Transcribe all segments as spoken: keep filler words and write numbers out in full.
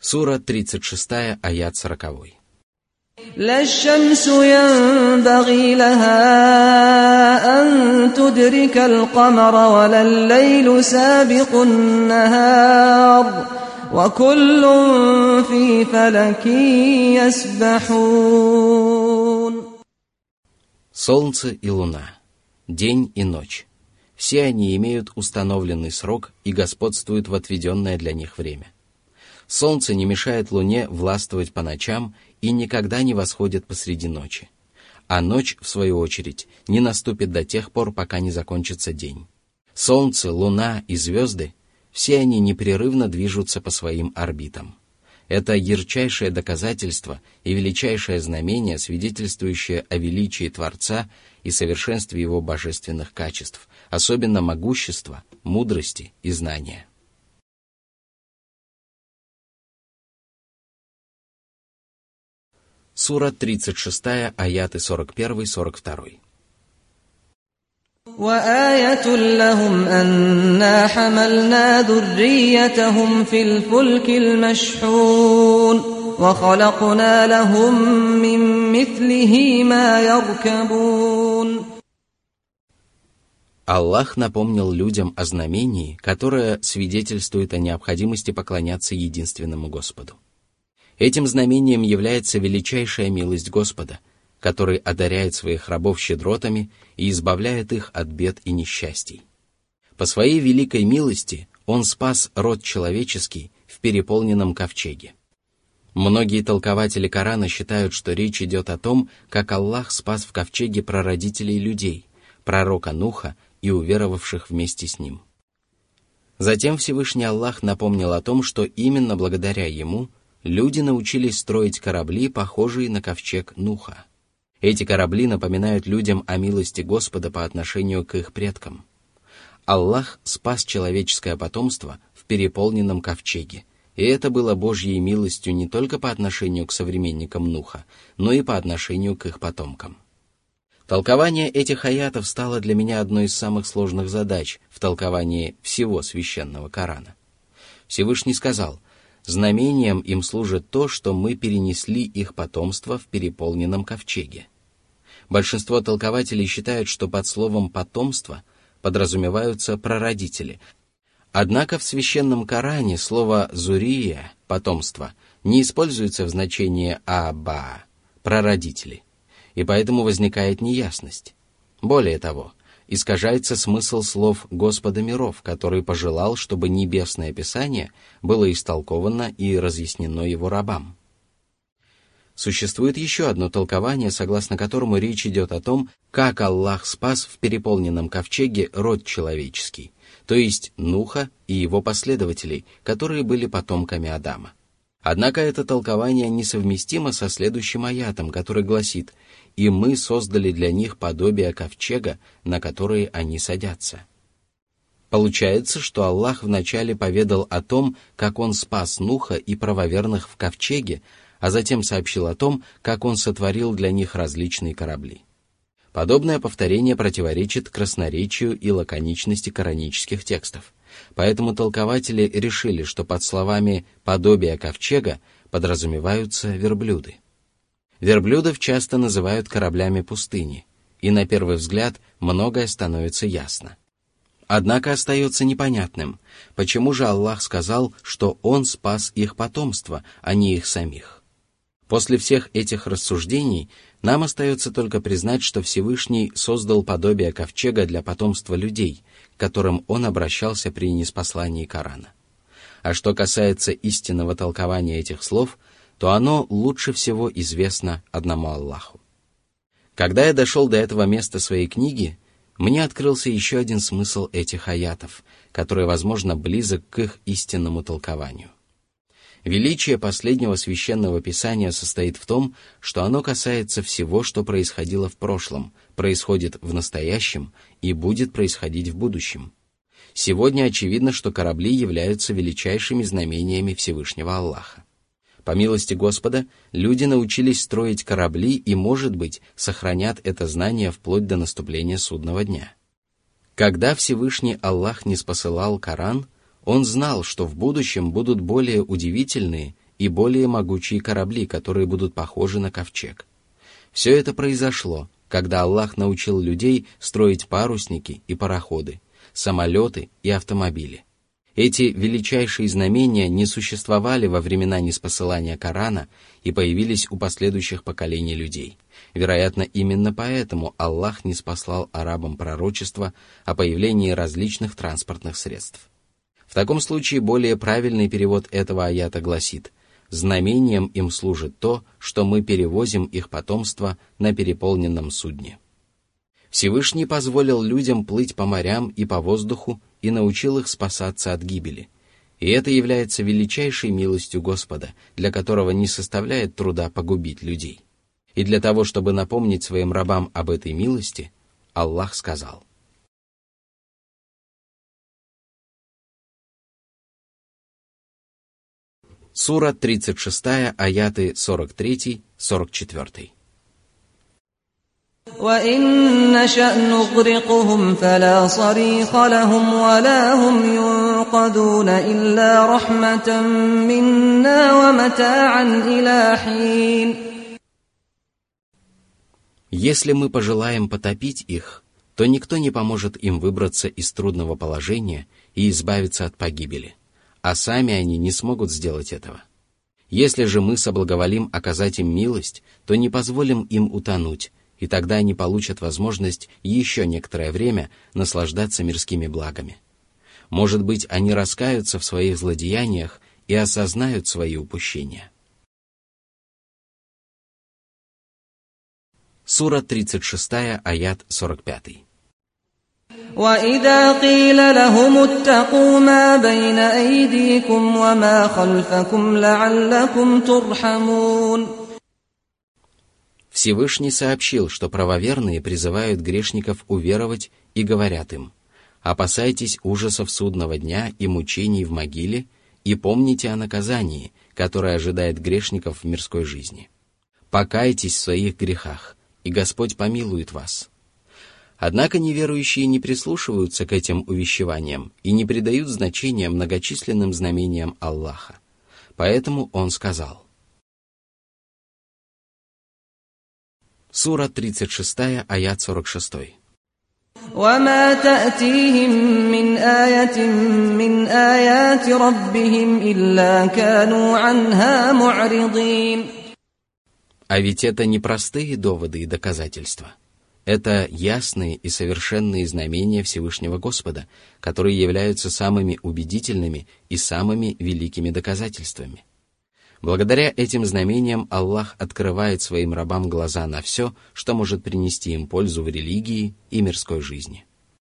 Сура тридцать шесть, аят сорок. لا الشمس ينبغي لها أن تدرك القمر ولا الليل سابق النهار وكل في فلك يسبحون. Солнце и луна, день и ночь, все они имеют установленный срок и господствуют в отведенное для них время. Солнце не мешает луне властвовать по ночам и никогда не восходит посреди ночи. А ночь, в свою очередь, не наступит до тех пор, пока не закончится день. Солнце, луна и звезды, все они непрерывно движутся по своим орбитам. Это ярчайшее доказательство и величайшее знамение, свидетельствующее о величии Творца и совершенстве Его божественных качеств, особенно могущества, мудрости и знания. Сура тридцать шесть, аяты сорок один сорок два. وآية لهم أنا حملنا ذريتهم في الفلك المشحون وخلقنا لهم من مثله ما يركبون. Аллах напомнил людям о знамении, которое свидетельствует о необходимости поклоняться единственному Господу. Этим знамением является величайшая милость Господа, который одаряет своих рабов щедротами и избавляет их от бед и несчастий. По своей великой милости Он спас род человеческий в переполненном ковчеге. Многие толкователи Корана считают, что речь идет о том, как Аллах спас в ковчеге прародителей людей, пророка Нуха и уверовавших вместе с ним. Затем Всевышний Аллах напомнил о том, что именно благодаря Ему люди научились строить корабли, похожие на ковчег Нуха. Эти корабли напоминают людям о милости Господа по отношению к их предкам. Аллах спас человеческое потомство в переполненном ковчеге, и это было Божьей милостью не только по отношению к современникам Нуха, но и по отношению к их потомкам. Толкование этих аятов стало для меня одной из самых сложных задач в толковании всего священного Корана. Всевышний сказал: «Знамением им служит то, что мы перенесли их потомство в переполненном ковчеге». Большинство толкователей считают, что под словом «потомство» подразумеваются прародители. Однако в священном Коране слово «зурия» — «потомство» не используется в значении «аба» — «прародители», и поэтому возникает неясность. Более того, искажается смысл слов Господа миров, который пожелал, чтобы Небесное Писание было истолковано и разъяснено Его рабам. Существует еще одно толкование, согласно которому речь идет о том, как Аллах спас в переполненном ковчеге род человеческий, то есть Нуха и его последователей, которые были потомками Адама. Однако это толкование несовместимо со следующим аятом, который гласит: «И мы создали для них подобие ковчега, на которые они садятся». Получается, что Аллах вначале поведал о том, как Он спас Нуха и правоверных в ковчеге, а затем сообщил о том, как Он сотворил для них различные корабли. Подобное повторение противоречит красноречию и лаконичности коранических текстов. Поэтому толкователи решили, что под словами «подобие ковчега» подразумеваются верблюды. Верблюдов часто называют кораблями пустыни, и на первый взгляд многое становится ясно. Однако остается непонятным, почему же Аллах сказал, что Он спас их потомство, а не их самих. После всех этих рассуждений нам остается только признать, что Всевышний создал подобие ковчега для потомства людей, к которым Он обращался при ниспослании Корана. А что касается истинного толкования этих слов, то оно лучше всего известно одному Аллаху. Когда я дошел до этого места своей книги, мне открылся еще один смысл этих аятов, который, возможно, близок к их истинному толкованию. Величие последнего священного писания состоит в том, что оно касается всего, что происходило в прошлом, происходит в настоящем и будет происходить в будущем. Сегодня очевидно, что корабли являются величайшими знамениями Всевышнего Аллаха. По милости Господа, люди научились строить корабли и, может быть, сохранят это знание вплоть до наступления судного дня. Когда Всевышний Аллах ниспосылал Коран, Он знал, что в будущем будут более удивительные и более могучие корабли, которые будут похожи на ковчег. Все это произошло, когда Аллах научил людей строить парусники и пароходы, самолеты и автомобили. Эти величайшие знамения не существовали во времена ниспосылания Корана и появились у последующих поколений людей. Вероятно, именно поэтому Аллах ниспослал арабам пророчество о появлении различных транспортных средств. В таком случае более правильный перевод этого аята гласит: «Знамением им служит то, что мы перевозим их потомство на переполненном судне». Всевышний позволил людям плыть по морям и по воздуху и научил их спасаться от гибели. И это является величайшей милостью Господа, для которого не составляет труда погубить людей. И для того, чтобы напомнить своим рабам об этой милости, Аллах сказал: Сура тридцать шесть, аяты сорок три сорок четыре. وَإِن نَّشَأْ نُغْرِقْهُمْ فَلَا صَرِيخَ لَهُمْ وَلَا هُمْ يُنقَذُونَ إِلَّا رَحْمَةً مِنَّا وَمَتَاعًا إِلَىٰ حِينٍ. Если мы пожелаем потопить их, то никто не поможет им выбраться из трудного положения и избавиться от погибели, а сами они не смогут сделать этого. Если же мы соблаговолим оказать им милость, то не позволим им утонуть, и тогда они получат возможность еще некоторое время наслаждаться мирскими благами. Может быть, они раскаются в своих злодеяниях и осознают свои упущения. Сура тридцать шесть, аят сорок пять. وَإِذَا قِيلَ لَهُمُ اتَّقُوا مَا بَيْنَ أَيْدِيكُمْ وَمَا خَلْفَكُمْ لَعَلَّكُمْ تُرْحَمُونَ. Всевышний сообщил, что правоверные призывают грешников уверовать и говорят им: «Опасайтесь ужасов судного дня и мучений в могиле и помните о наказании, которое ожидает грешников в мирской жизни. Покайтесь в своих грехах, и Господь помилует вас». Однако неверующие не прислушиваются к этим увещеваниям и не придают значения многочисленным знамениям Аллаха. Поэтому Он сказал. Сура тридцать шесть, аят сорок шесть. وَمَا تَأْتِيهِم مِّنْ آيَةٍ مِّنْ آيَاتِ رَبِّهِمْ إِلَّا كَانُوا عَنْهَا مُعْرِضِينَ. А ведь это не простые доводы и доказательства. Это ясные и совершенные знамения Всевышнего Господа, которые являются самыми убедительными и самыми великими доказательствами. Благодаря этим знамениям Аллах открывает своим рабам глаза на все, что может принести им пользу в религии и мирской жизни.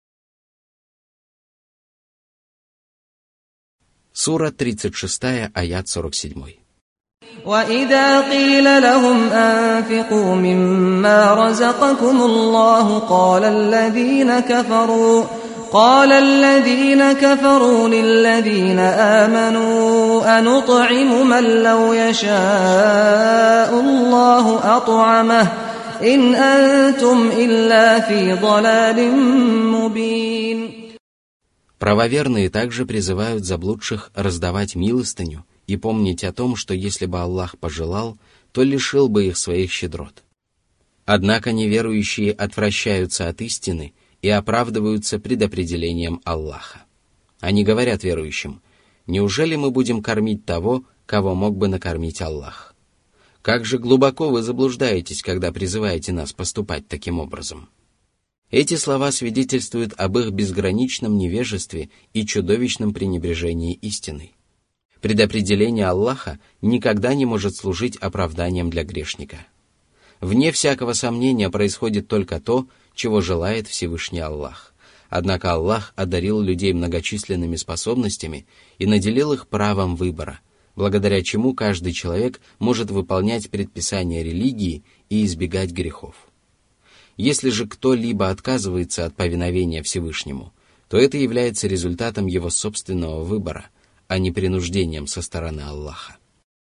Сура тридцать шесть, аят сорок семь. وَإِذَا قِيلَ لَهُمْ أَنفِقُوا مِمَّا رَزَقَكُمُ اللَّهُ قَالَ الَّذِينَ كَفَرُوا قال الذين كفروا للذين آمنوا أنطعم من لو يشاء الله أطعمه إن أنتم إلا في ضلال مبين. Правоверные также призывают заблудших раздавать милостыню и помнить о том, что если бы Аллах пожелал, то лишил бы их своих щедрот. Однако неверующие отвращаются от истины и оправдываются предопределением Аллаха. Они говорят верующим: «Неужели мы будем кормить того, кого мог бы накормить Аллах? Как же глубоко вы заблуждаетесь, когда призываете нас поступать таким образом». Эти слова свидетельствуют об их безграничном невежестве и чудовищном пренебрежении истиной. Предопределение Аллаха никогда не может служить оправданием для грешника. Вне всякого сомнения происходит только то, чего желает Всевышний Аллах. Однако Аллах одарил людей многочисленными способностями и наделил их правом выбора, благодаря чему каждый человек может выполнять предписания религии и избегать грехов. Если же кто-либо отказывается от повиновения Всевышнему, то это является результатом его собственного выбора, а не принуждением со стороны Аллаха.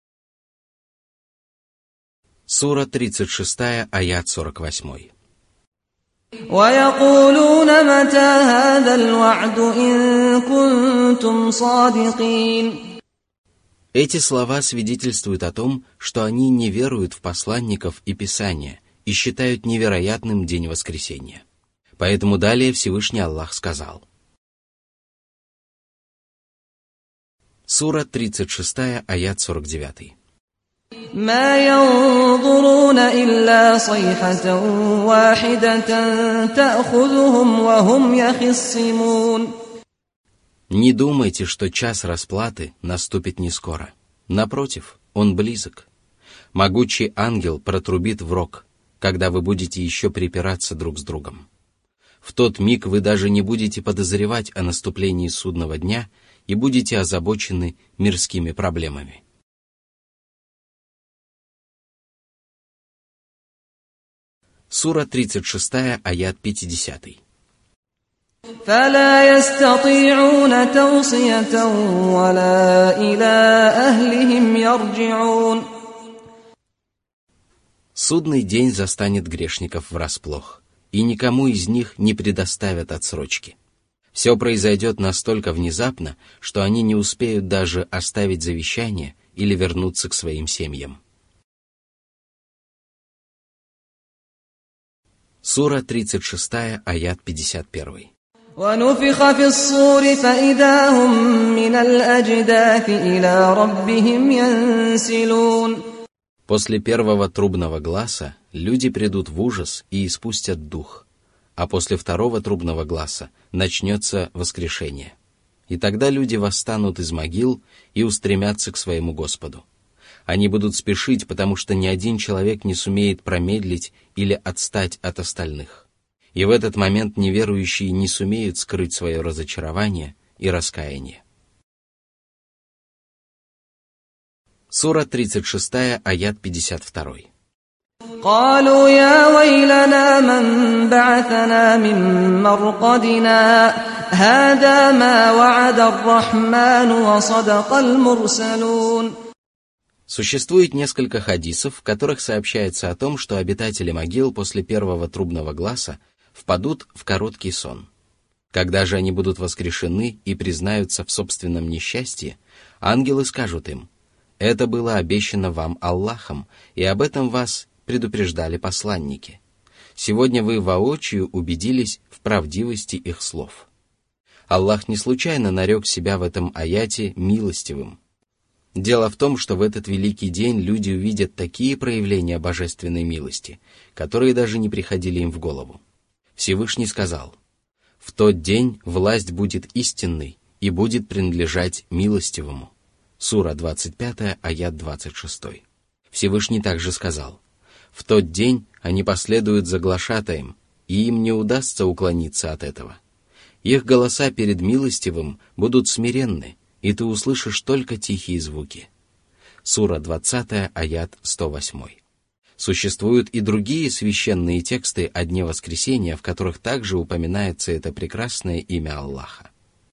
Сура тридцать шесть, аят сорок восемь. وَيَقُولُونَ مَتَى هَذَا الْوَعْدُ إِن كُنتُمْ صَادِقِينَ. Эти слова свидетельствуют о том, что они не веруют в посланников и Писания и считают невероятным день воскресения. Поэтому далее Всевышний Аллах сказал. Сура тридцать шесть, аят сорок девять. ما ينظرون إلا صيحة واحدة تأخذهم وهم يخصمون. Не думайте, что час расплаты наступит не скоро. Напротив, он близок. Могучий ангел протрубит в рог, когда вы будете еще припираться друг с другом. В тот миг вы даже не будете подозревать о наступлении судного дня и будете озабочены мирскими проблемами. Сура тридцать шесть, аят пятьдесят. فلا يستطيعون توصية ولا إلى أهلهم يرجعون. Судный день застанет грешников врасплох, и никому из них не предоставят отсрочки. Все произойдет настолько внезапно, что они не успеют даже оставить завещание или вернуться к своим семьям. Сура тридцать шесть, аят пятьдесят один. ونفخ في الصور فإذا هم من الأجداث إلى ربهم ينسلون. После первого трубного гласа люди придут в ужас и испустят дух, а после второго трубного гласа начнется воскрешение. И тогда люди восстанут из могил и устремятся к своему Господу. Они будут спешить, потому что ни один человек не сумеет промедлить или отстать от остальных. И в этот момент неверующие не сумеют скрыть свое разочарование и раскаяние. Сура тридцать шесть, аят пятьдесят два. قالوا يا ويلنا من بعثنا من مرقدنا هذا ما وعد الرحمن وصدق المرسلون. Существует несколько хадисов, в которых сообщается о том, что обитатели могил после первого трубного гласа впадут в короткий сон. Когда же они будут воскрешены и признаются в собственном несчастье, ангелы скажут им: «Это было обещано вам Аллахом, и об этом вас предупреждали посланники. Сегодня вы воочию убедились в правдивости их слов». Аллах не случайно нарек себя в этом аяте милостивым. Дело в том, что в этот великий день люди увидят такие проявления божественной милости, которые даже не приходили им в голову. Всевышний сказал: «В тот день власть будет истинной и будет принадлежать милостивому». Сура двадцать пять, аят двадцать шесть. Всевышний также сказал: «В тот день они последуют за глашатаем, и им не удастся уклониться от этого. Их голоса перед милостивым будут смиренны, и ты услышишь только тихие звуки». Сура двадцать, аят сто восемь. Существуют и другие священные тексты о Дне Воскресения, в которых также упоминается это прекрасное имя Аллаха.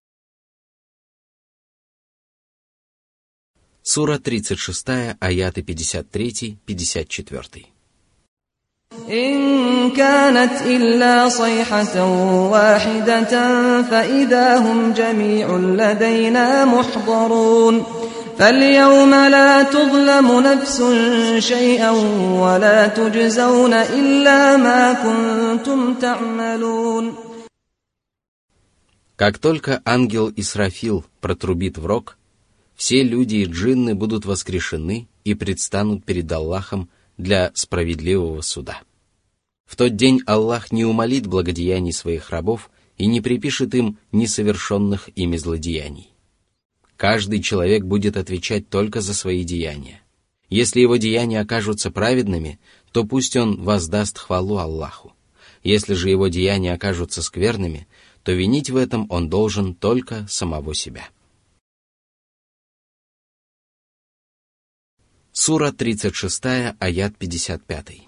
Сура тридцать шесть, аяты пятьдесят три — пятьдесят четыре. إن كانت إلا صيحة واحدة فإذا هم جميع لدينا محضرون فاليوم لا تظلم نفس شيئا ولا تجزون إلا ما كنتم تعملون. Как только ангел Исрафил протрубит в рог, все люди и джинны будут воскрешены и предстанут перед Аллахом для справедливого суда. В тот день Аллах не умалит благодеяний своих рабов и не припишет им несовершенных ими злодеяний. Каждый человек будет отвечать только за свои деяния. Если его деяния окажутся праведными, то пусть он воздаст хвалу Аллаху. Если же его деяния окажутся скверными, то винить в этом он должен только самого себя. Сура тридцать шесть, аят пятьдесят пять.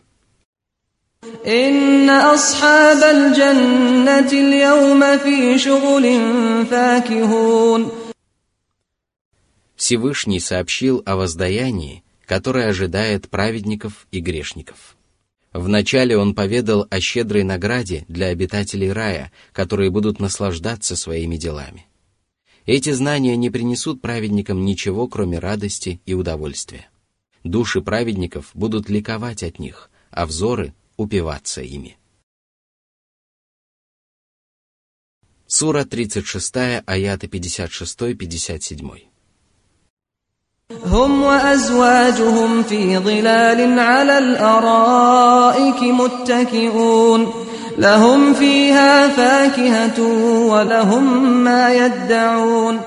إن أصحاب الجنة اليوم في شغل فاكهون. Всевышний сообщил о воздаянии, которое ожидает праведников и грешников. Вначале он поведал о щедрой награде для обитателей рая, которые будут наслаждаться своими делами. Эти знания не принесут праведникам ничего, кроме радости и удовольствия. Души праведников будут ликовать от них, а взоры упиваться ими. Сура тридцать шесть, аяты пятьдесят шесть - пятьдесят семь. هم وأزواجهم في ظلال على الأرائك متكئون لهم فيها فاكهة ولهم ما يدعون.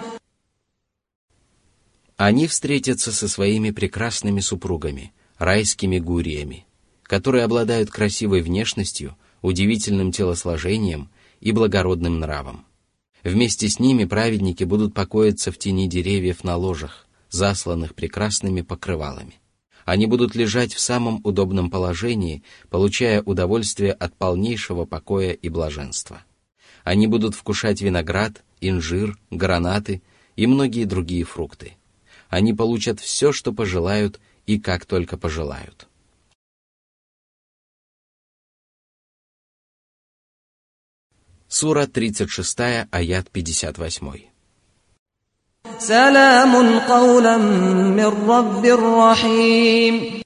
Они встретятся со своими прекрасными супругами, райскими гуриями, которые обладают красивой внешностью, удивительным телосложением и благородным нравом. Вместе с ними праведники будут покоиться в тени деревьев на ложах, засланных прекрасными покрывалами. Они будут лежать в самом удобном положении, получая удовольствие от полнейшего покоя и блаженства. Они будут вкушать виноград, инжир, гранаты и многие другие фрукты. Они получат все, что пожелают и как только пожелают. Сура тридцать шесть, аят пятьдесят восемь. سلام قولا من رب رحيم.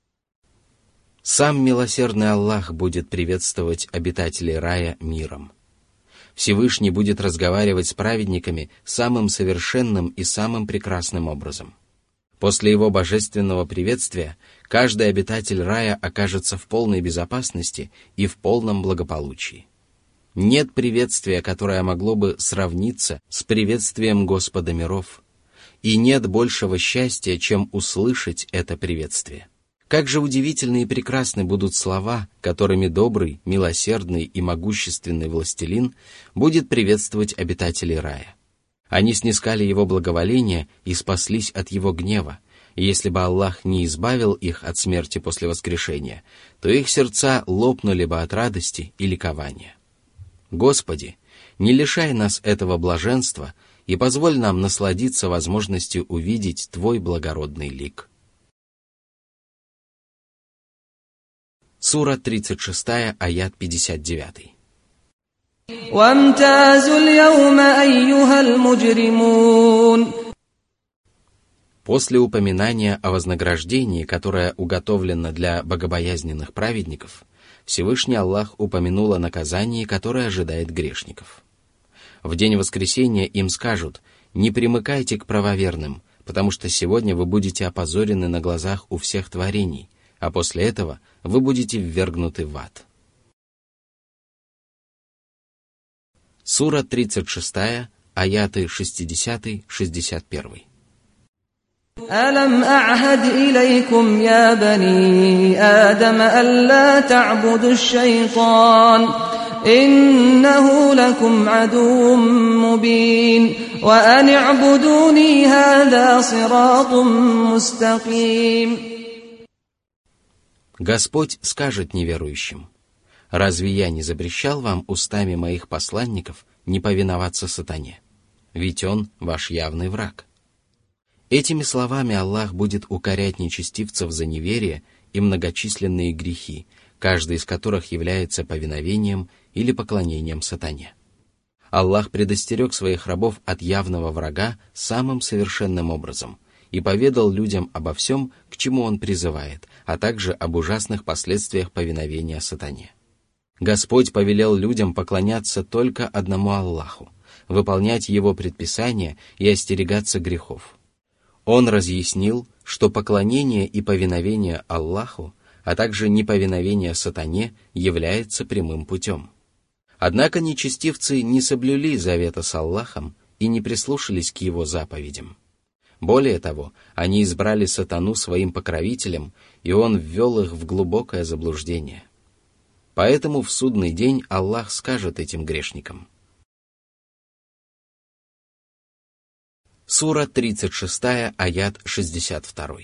Сам милосердный Аллах будет приветствовать обитателей рая миром. Всевышний будет разговаривать с праведниками самым совершенным и самым прекрасным образом. После его божественного приветствия каждый обитатель рая окажется в полной безопасности и в полном благополучии. Нет приветствия, которое могло бы сравниться с приветствием Господа миров, и нет большего счастья, чем услышать это приветствие. Как же удивительны и прекрасны будут слова, которыми добрый, милосердный и могущественный властелин будет приветствовать обитателей рая. Они снискали его благоволение и спаслись от его гнева, и если бы Аллах не избавил их от смерти после воскрешения, то их сердца лопнули бы от радости и ликования. Господи, не лишай нас этого блаженства и позволь нам насладиться возможностью увидеть Твой благородный лик. Сура тридцать шесть, аят пятьдесят девять. وامتازوا اليوم أيها المجرمون. После упоминания о вознаграждении, которое уготовлено для богобоязненных праведников, Всевышний Аллах упомянул о наказании, которое ожидает грешников. В день воскресения им скажут: «Не примыкайте к правоверным, потому что сегодня вы будете опозорены на глазах у всех творений, а после этого вы будете ввергнуты в ад». Сура тридцать шесть, аяты шестьдесят - шестьдесят один. ألم أعهد إليكم يا بني آدم ألا تعبدوا الشيطان إنه لكم عدو مبين وأن اعبدوني هذا صراط مستقيم. Господь скажет неверующим: «Разве я не запрещал вам устами моих посланников не повиноваться сатане? Ведь он ваш явный враг». Этими словами Аллах будет укорять нечестивцев за неверие и многочисленные грехи, каждый из которых является повиновением или поклонением сатане. Аллах предостерег своих рабов от явного врага самым совершенным образом и поведал людям обо всем, к чему Он призывает, а также об ужасных последствиях повиновения сатане. Господь повелел людям поклоняться только одному Аллаху, выполнять Его предписания и остерегаться грехов. Он разъяснил, что поклонение и повиновение Аллаху, а также неповиновение сатане является прямым путем. Однако нечестивцы не соблюли завета с Аллахом и не прислушались к Его заповедям. Более того, они избрали сатану своим покровителем, и он ввел их в глубокое заблуждение. Поэтому в судный день Аллах скажет этим грешникам. Сура тридцать шесть, аят шестьдесят два.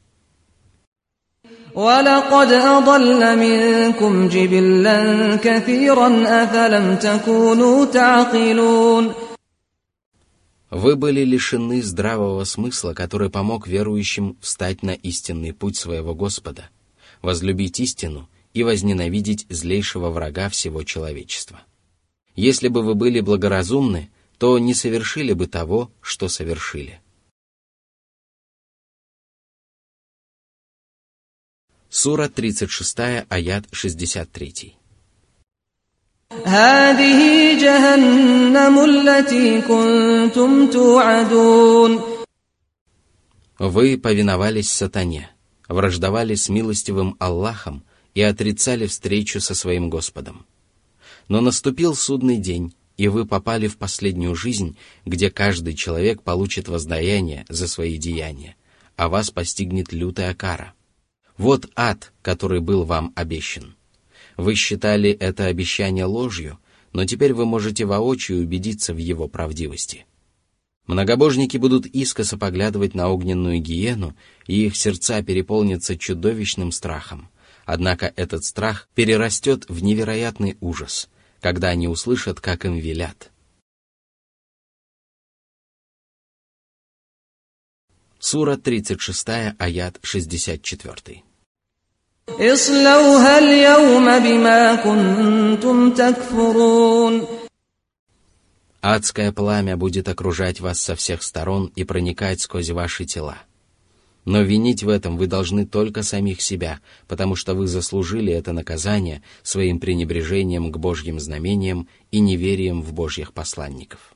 وَلَقَدْ أَضَلَّ مِنكُمْ جِبِلًّا كَثِيرًا أَفَلَمْ تَكُونُوا تَعْقِلُونَ. Вы были лишены здравого смысла, который помог верующим встать на истинный путь своего Господа, возлюбить истину и возненавидеть злейшего врага всего человечества. Если бы вы были благоразумны, то не совершили бы того, что совершили. Сура тридцать шесть, аят шестьдесят три. هذه جهنم التي كنتم توعدون. Вы повиновались сатане, враждовали с милостивым Аллахом и отрицали встречу со своим Господом. Но наступил судный день, и вы попали в последнюю жизнь, где каждый человек получит воздаяние за свои деяния, а вас постигнет лютая кара. Вот ад, который был вам обещан. Вы считали это обещание ложью, но теперь вы можете воочию убедиться в его правдивости. Многобожники будут искоса поглядывать на огненную гиену, и их сердца переполнятся чудовищным страхом. Однако этот страх перерастет в невероятный ужас, когда они услышат, как им велят. Сура тридцать шесть, аят шестьдесят четыре. اصلوها اليوم بما كنتم تكفرون. Адское пламя будет окружать вас со всех сторон и проникать сквозь ваши тела. Но винить в этом вы должны только самих себя, потому что вы заслужили это наказание своим пренебрежением к Божьим знамениям и неверием в Божьих посланников.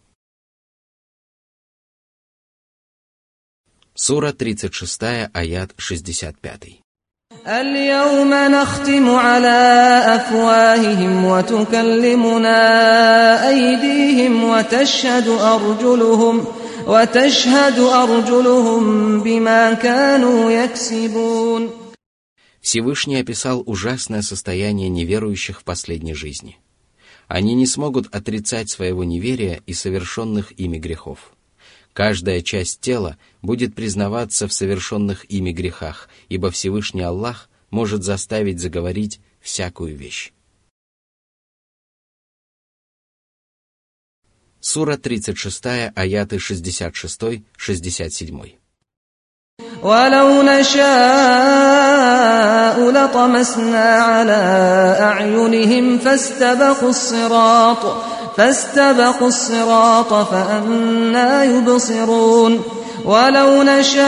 Сура тридцать шесть, аят шестьдесят пять. اليوم نختم على أفواههم وتكلمنا أيديهم وتشهد أرجلهم وتشهد أرجلهم بما كانوا يكسبون. Всевышний описал ужасное состояние неверующих в последней жизни. Они не смогут отрицать своего неверия и совершенных ими грехов. Каждая часть тела будет признаваться в совершенных ими грехах, ибо Всевышний Аллах может заставить заговорить всякую вещь. Сура тридцать шесть, аяты шестьдесят шесть шестьдесят семь. ولو نشاء لطمسنا على أعينهم فاستبقوا الصراط فاستبقوا الصراط فأنى يبصرون ولو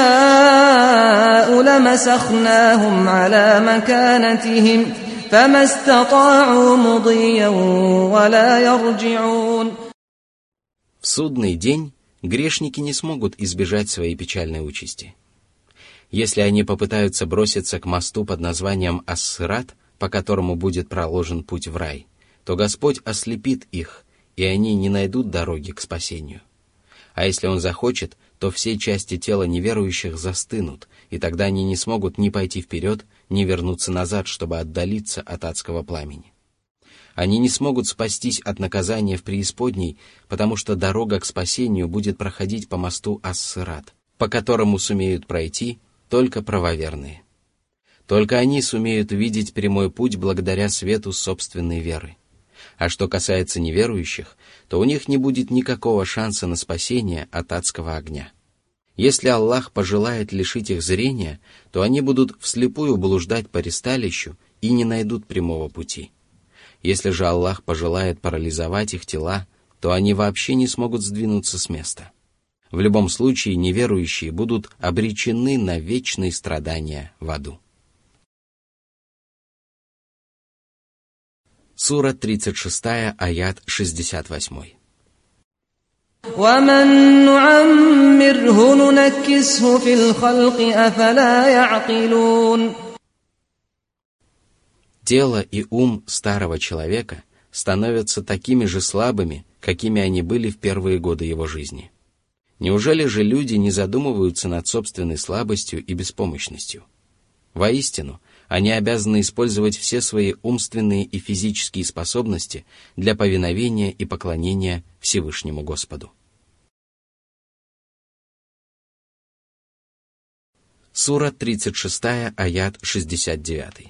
نشاء لمسخناهم على مكانتهم فما استطاعوا مضيا ولا يرجعون. В судный день грешники не смогут избежать своей печальной участи. Если они попытаются броситься к мосту под названием Ас-Сират, по которому будет проложен путь в рай, то Господь ослепит их, и они не найдут дороги к спасению. А если Он захочет, то все части тела неверующих застынут, и тогда они не смогут ни пойти вперед, ни вернуться назад, чтобы отдалиться от адского пламени. Они не смогут спастись от наказания в преисподней, потому что дорога к спасению будет проходить по мосту Ас-Сират, по которому сумеют пройти только правоверные. Только они сумеют видеть прямой путь благодаря свету собственной веры. А что касается неверующих, то у них не будет никакого шанса на спасение от адского огня. Если Аллах пожелает лишить их зрения, то они будут вслепую блуждать по ристалищу и не найдут прямого пути. Если же Аллах пожелает парализовать их тела, то они вообще не смогут сдвинуться с места. В любом случае, неверующие будут обречены на вечные страдания в аду. Сура тридцать шесть, аят шестьдесят восемь. وَمَن نُّعَمِّرْهُ نُنَكِّسْهُ فِي الْخَلْقِ أَفَلَا يَعْقِلُونَ. Тело и ум старого человека становятся такими же слабыми, какими они были в первые годы его жизни. Неужели же люди не задумываются над собственной слабостью и беспомощностью? Воистину, они обязаны использовать все свои умственные и физические способности для повиновения и поклонения Всевышнему Господу. Сура тридцать шесть, аят шестьдесят девять.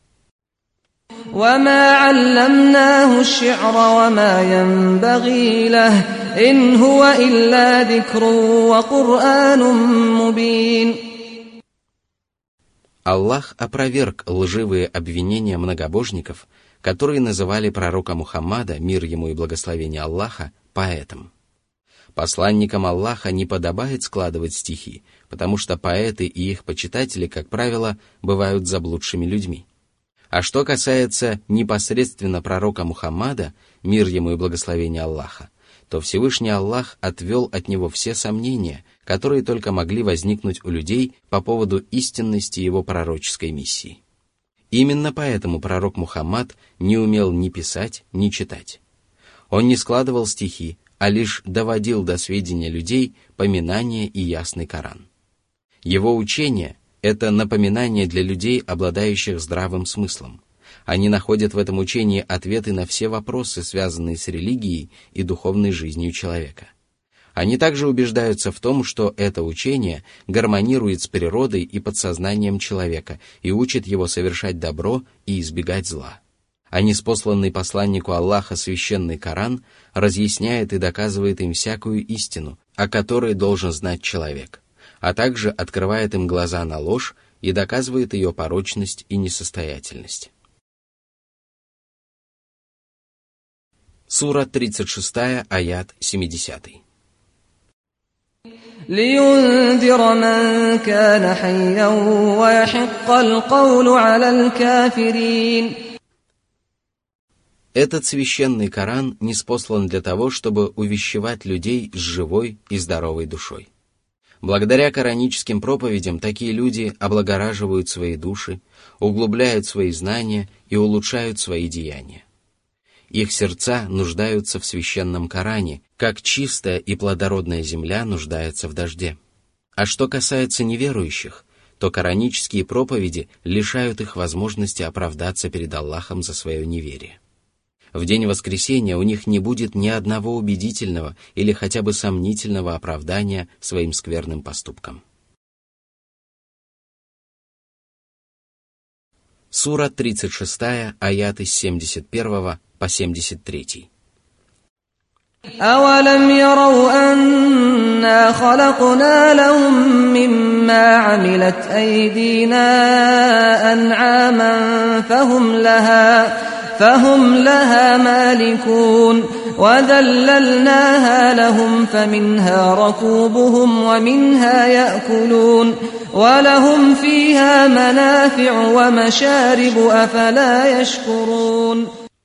وَمَا عَلَّمْنَاهُ الشِّعْرَ وَمَا يَنبَغِي لَهُ إِنْ هُوَ إِلَّا ذِكْرٌ وَقُرْآنٌ مُبِينٌ. Аллах опроверг лживые обвинения многобожников, которые называли пророка Мухаммада, мир ему и благословение Аллаха, поэтом. Посланникам Аллаха не подобает складывать стихи, потому что поэты и их почитатели, как правило, бывают заблудшими людьми. А что касается непосредственно пророка Мухаммада, мир ему и благословение Аллаха, то Всевышний Аллах отвел от него все сомнения, которые только могли возникнуть у людей по поводу истинности его пророческой миссии. Именно поэтому пророк Мухаммад не умел ни писать, ни читать. Он не складывал стихи, а лишь доводил до сведения людей поминание и ясный Коран. Его учение – это напоминание для людей, обладающих здравым смыслом. Они находят в этом учении ответы на все вопросы, связанные с религией и духовной жизнью человека. Они также убеждаются в том, что это учение гармонирует с природой и подсознанием человека и учит его совершать добро и избегать зла. А ниспосланный посланнику Аллаха священный Коран разъясняет и доказывает им всякую истину, о которой должен знать человек, а также открывает им глаза на ложь и доказывает ее порочность и несостоятельность. Сура тридцать шесть, аят семьдесят. لينذر من كان حيا ويحق القول على الكافرين. Этот священный Коран ниспослан для того, чтобы увещевать людей с живой и здоровой душой. Благодаря кораническим проповедям такие люди облагораживают свои души, углубляют свои знания и улучшают свои деяния. Их сердца нуждаются в священном Коране, как чистая и плодородная земля нуждается в дожде. А что касается неверующих, то коранические проповеди лишают их возможности оправдаться перед Аллахом за свое неверие. В день воскресения у них не будет ни одного убедительного или хотя бы сомнительного оправдания своим скверным поступкам. Сура тридцать шесть, аяты с семьдесят один по семьдесят три. أَوَلَمْ يَرَوْا أَنَّا خَلَقْنَا لَهُم مِّمَّا عَمِلَتْ أَيْدِينَا أَنْعَامًا فَهُمْ لَهَا فهم لها مالكون وذللناها لهم فمنها ركوبهم ومنها يأكلون ولهم فيها منافع ومشارب أفلا يشكرون.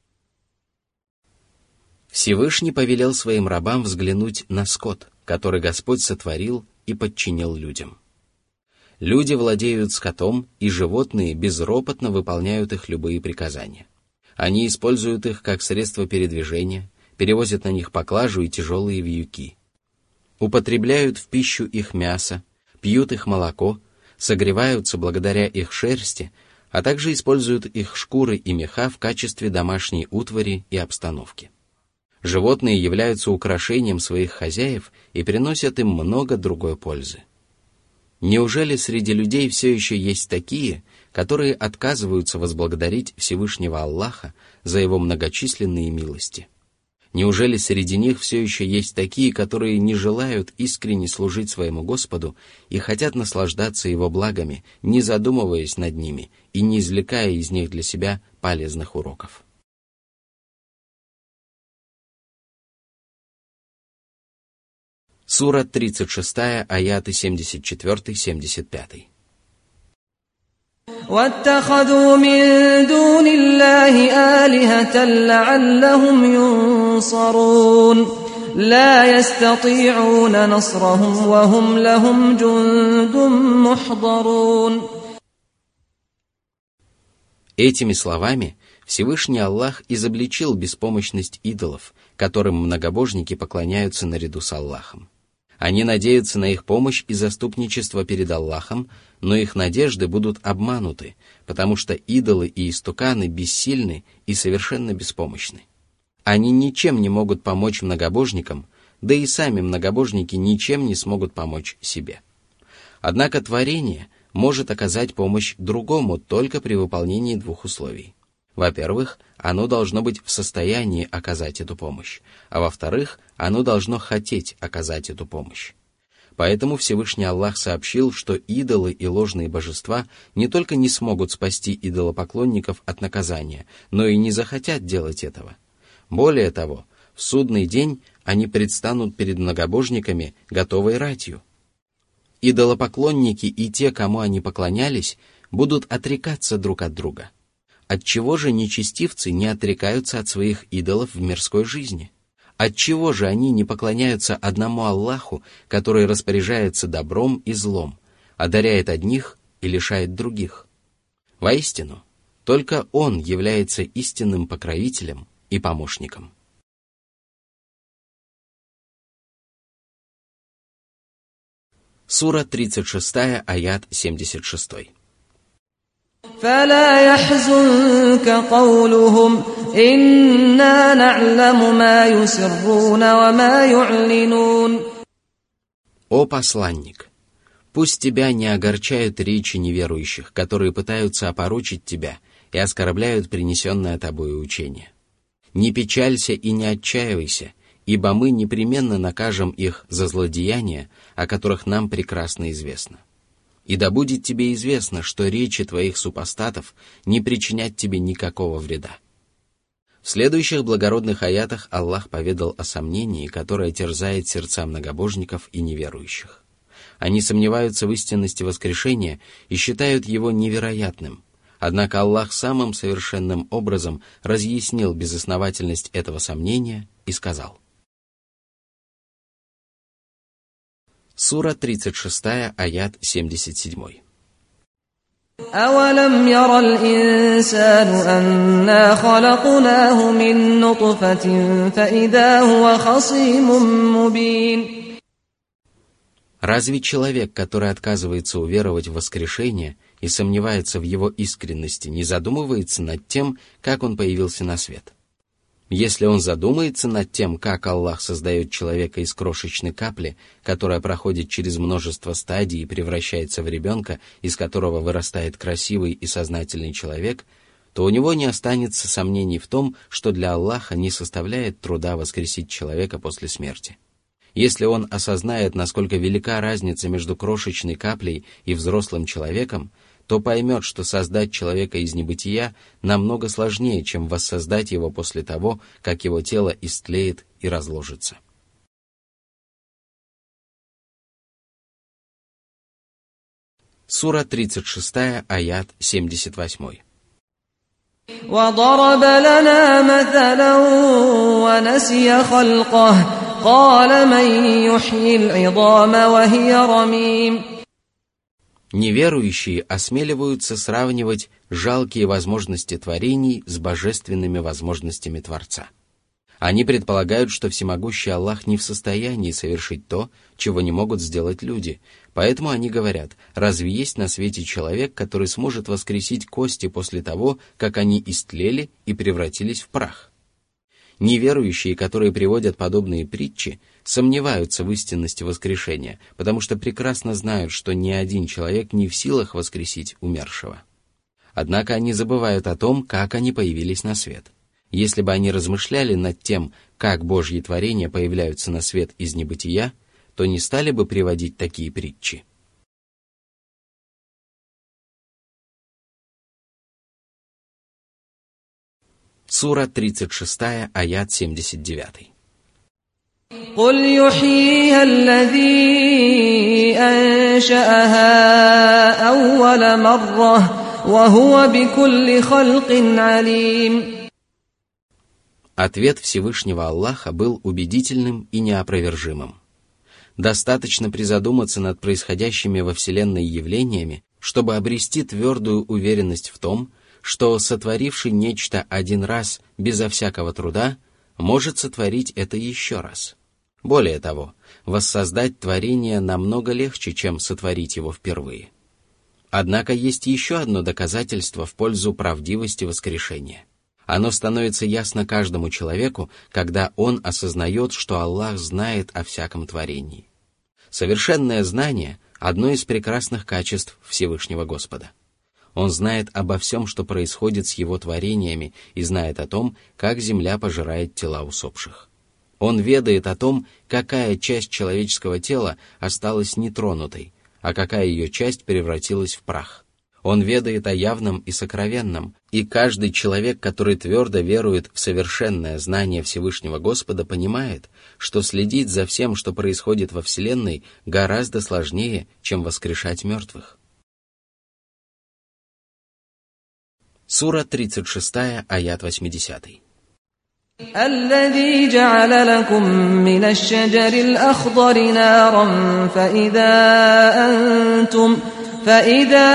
Всевышний повелел своим рабам взглянуть на скот, который Господь сотворил и подчинил людям. Люди владеют скотом, и животные безропотно выполняют их любые приказания. Они используют их как средство передвижения, перевозят на них поклажу и тяжелые вьюки. Употребляют в пищу их мясо, пьют их молоко, согреваются благодаря их шерсти, а также используют их шкуры и меха в качестве домашней утвари и обстановки. Животные являются украшением своих хозяев и приносят им много другой пользы. Неужели среди людей все еще есть такие, которые отказываются возблагодарить Всевышнего Аллаха за его многочисленные милости? Неужели среди них все еще есть такие, которые не желают искренне служить своему Господу и хотят наслаждаться его благами, не задумываясь над ними и не извлекая из них для себя полезных уроков? Сура тридцать шесть, аяты семьдесят четыре — семьдесят пять. واتخذوا من دون الله آلهة لعلهم ينصرون لا يستطيعون نصرهم وهم لهم جند محضرون. Этими словами Всевышний Аллах изобличил беспомощность идолов, которым многобожники поклоняются наряду с Аллахом. Они надеются на их помощь и заступничество перед Аллахом, но их надежды будут обмануты, потому что идолы и истуканы бессильны и совершенно беспомощны. Они ничем не могут помочь многобожникам, да и сами многобожники ничем не смогут помочь себе. Однако творение может оказать помощь другому только при выполнении двух условий. Во-первых, оно должно быть в состоянии оказать эту помощь, а во-вторых, оно должно хотеть оказать эту помощь. Поэтому Всевышний Аллах сообщил, что идолы и ложные божества не только не смогут спасти идолопоклонников от наказания, но и не захотят делать этого. Более того, в судный день они предстанут перед многобожниками готовой ратью. Идолопоклонники и те, кому они поклонялись, будут отрекаться друг от друга. Отчего же нечестивцы не отрекаются от своих идолов в мирской жизни? Отчего же они не поклоняются одному Аллаху, который распоряжается добром и злом, одаряет одних и лишает других? Воистину, только Он является истинным покровителем и помощником. Сура тридцать шесть, аят семьдесят шесть. فلا يحزنك قولهم إنا نعلم ما يسرون وما يعلنون. О посланник, пусть тебя не огорчают речи неверующих, которые пытаются опорочить тебя и оскорбляют принесенное тобою учение. Не печалься и не отчаивайся, ибо мы непременно накажем их за злодеяния, о которых нам прекрасно известно. И да будет тебе известно, что речи твоих супостатов не причинят тебе никакого вреда. В следующих благородных аятах Аллах поведал о сомнении, которое терзает сердца многобожников и неверующих. Они сомневаются в истинности воскрешения и считают его невероятным. Однако Аллах самым совершенным образом разъяснил безосновательность этого сомнения и сказал. Сура тридцать шесть, аят семьдесят семь. أَوَلَمْ يَرَ الْإِنسَانُ أَنَّا خَلَقْنَاهُ مِن نُّطْفَةٍ فَإِذَا هُوَ خَصِيمٌ مُّبِينٌ. Разве человек, который отказывается уверовать в воскрешение и сомневается в его искренности, не задумывается над тем, как он появился на свет? Если он задумается над тем, как Аллах создает человека из крошечной капли, которая проходит через множество стадий и превращается в ребенка, из которого вырастает красивый и сознательный человек, то у него не останется сомнений в том, что для Аллаха не составляет труда воскресить человека после смерти. Если он осознает, насколько велика разница между крошечной каплей и взрослым человеком, то поймет, что создать человека из небытия намного сложнее, чем воссоздать его после того, как его тело истлеет и разложится. Сура тридцать шесть, аят семьдесят восемь. وَضَرَبَ لَنَا مَثَلًا وَنَسِيَ خَلْقَهُ قَالَ مَن يُحْيِي الْعِظَامَ وَهِيَ رَمِيمٌ. Неверующие осмеливаются сравнивать жалкие возможности творений с божественными возможностями Творца. Они предполагают, что всемогущий Аллах не в состоянии совершить то, чего не могут сделать люди, поэтому они говорят: разве есть на свете человек, который сможет воскресить кости после того, как они истлели и превратились в прах? Неверующие, которые приводят подобные притчи, сомневаются в истинности воскрешения, потому что прекрасно знают, что ни один человек не в силах воскресить умершего. Однако они забывают о том, как они появились на свет. Если бы они размышляли над тем, как Божьи творения появляются на свет из небытия, то не стали бы приводить такие притчи. Сура тридцать шесть, аят семьдесят девять. قُلْ يُحْيِيهَا الَّذِي أَنشَأَهَا أَوَّلَ مَرَّةٍ وَهُوَ بِكُلِّ خَلْقٍ عَلِيمٌ. Ответ Всевышнего Аллаха был убедительным и неопровержимым. Достаточно призадуматься над происходящими во Вселенной явлениями, чтобы обрести твердую уверенность в том, что сотворивший нечто один раз безо всякого труда может сотворить это еще раз. Более того, воссоздать творение намного легче, чем сотворить его впервые. Однако есть еще одно доказательство в пользу правдивости воскрешения. Оно становится ясно каждому человеку, когда он осознает, что Аллах знает о всяком творении. Совершенное знание – одно из прекрасных качеств Всевышнего Господа. Он знает обо всем, что происходит с его творениями, и знает о том, как земля пожирает тела усопших. Он ведает о том, какая часть человеческого тела осталась нетронутой, а какая ее часть превратилась в прах. Он ведает о явном и сокровенном, и каждый человек, который твердо верует в совершенное знание Всевышнего Господа, понимает, что следить за всем, что происходит во Вселенной, гораздо сложнее, чем воскрешать мертвых. Сура тридцать шесть, аят восемьдесят. الذي جعل لكم من الشجر الأخضر نارا فإذا أنتم فإذا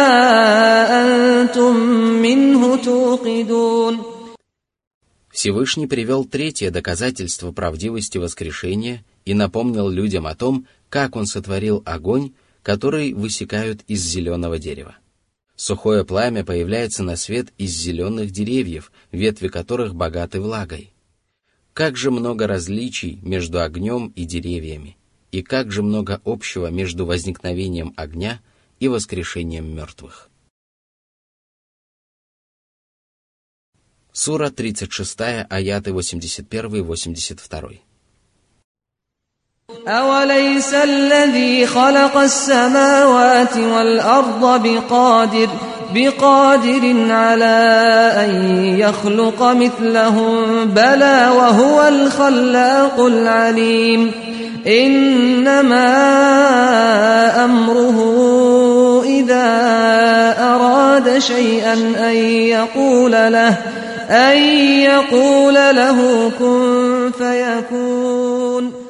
أنتم منه توقدون. Всевышний привел третье доказательство правдивости воскрешения и напомнил людям о том, как он сотворил огонь, который высекают из зеленого дерева. Сухое пламя появляется на свет из зеленых деревьев, ветви которых богаты влагой. Как же много различий между огнем и деревьями, и как же много общего между возникновением огня и воскрешением мертвых. Сура тридцать шесть, аяты восемьдесят один и восемьдесят два. أوليس الذي خلق السماوات والأرض بقادر بقادر على أن يخلق مثلهم بلى وهو الخلاق العليم إنما أمره إذا أراد شيئا أن يقول له أن يقول له كن فيكون.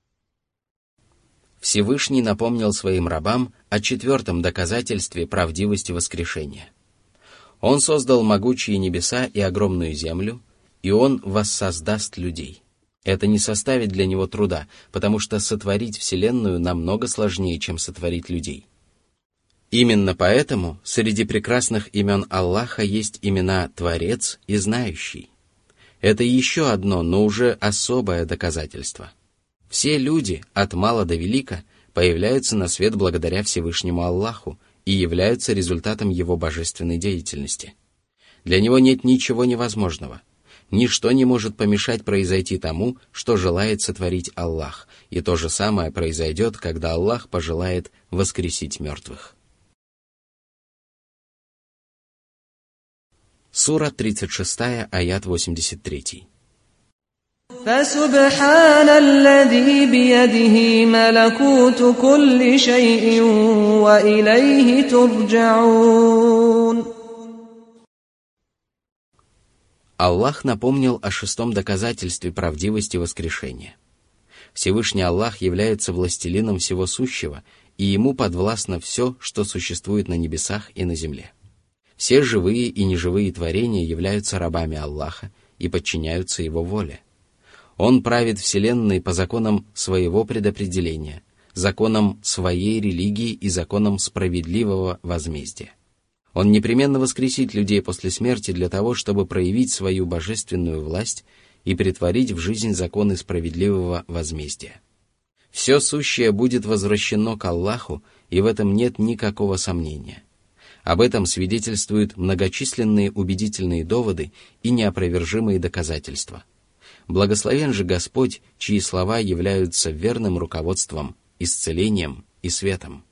Всевышний напомнил своим рабам о четвертом доказательстве правдивости воскрешения. Он создал могучие небеса и огромную землю, и Он воссоздаст людей. Это не составит для Него труда, потому что сотворить Вселенную намного сложнее, чем сотворить людей. Именно поэтому среди прекрасных имен Аллаха есть имена Творец и Знающий. Это еще одно, но уже особое доказательство. Все люди, от мала до велика, появляются на свет благодаря Всевышнему Аллаху и являются результатом Его божественной деятельности. Для Него нет ничего невозможного. Ничто не может помешать произойти тому, что желает сотворить Аллах, и то же самое произойдет, когда Аллах пожелает воскресить мертвых. Сура тридцать шесть, аят восемьдесят три. فسبحان الذي بيده ملكوت كل شيء وإليه ترجعون. Аллах напомнил о шестом доказательстве правдивости воскрешения. Всевышний Аллах является властелином всего сущего, и Ему подвластно все, что существует на небесах и на земле. Все живые и неживые творения являются рабами Аллаха и подчиняются Его воле. Он правит Вселенной по законам своего предопределения, законам своей религии и законам справедливого возмездия. Он непременно воскресит людей после смерти для того, чтобы проявить свою божественную власть и претворить в жизнь законы справедливого возмездия. Все сущее будет возвращено к Аллаху, и в этом нет никакого сомнения. Об этом свидетельствуют многочисленные убедительные доводы и неопровержимые доказательства. Благословен же Господь, чьи слова являются верным руководством, исцелением и светом.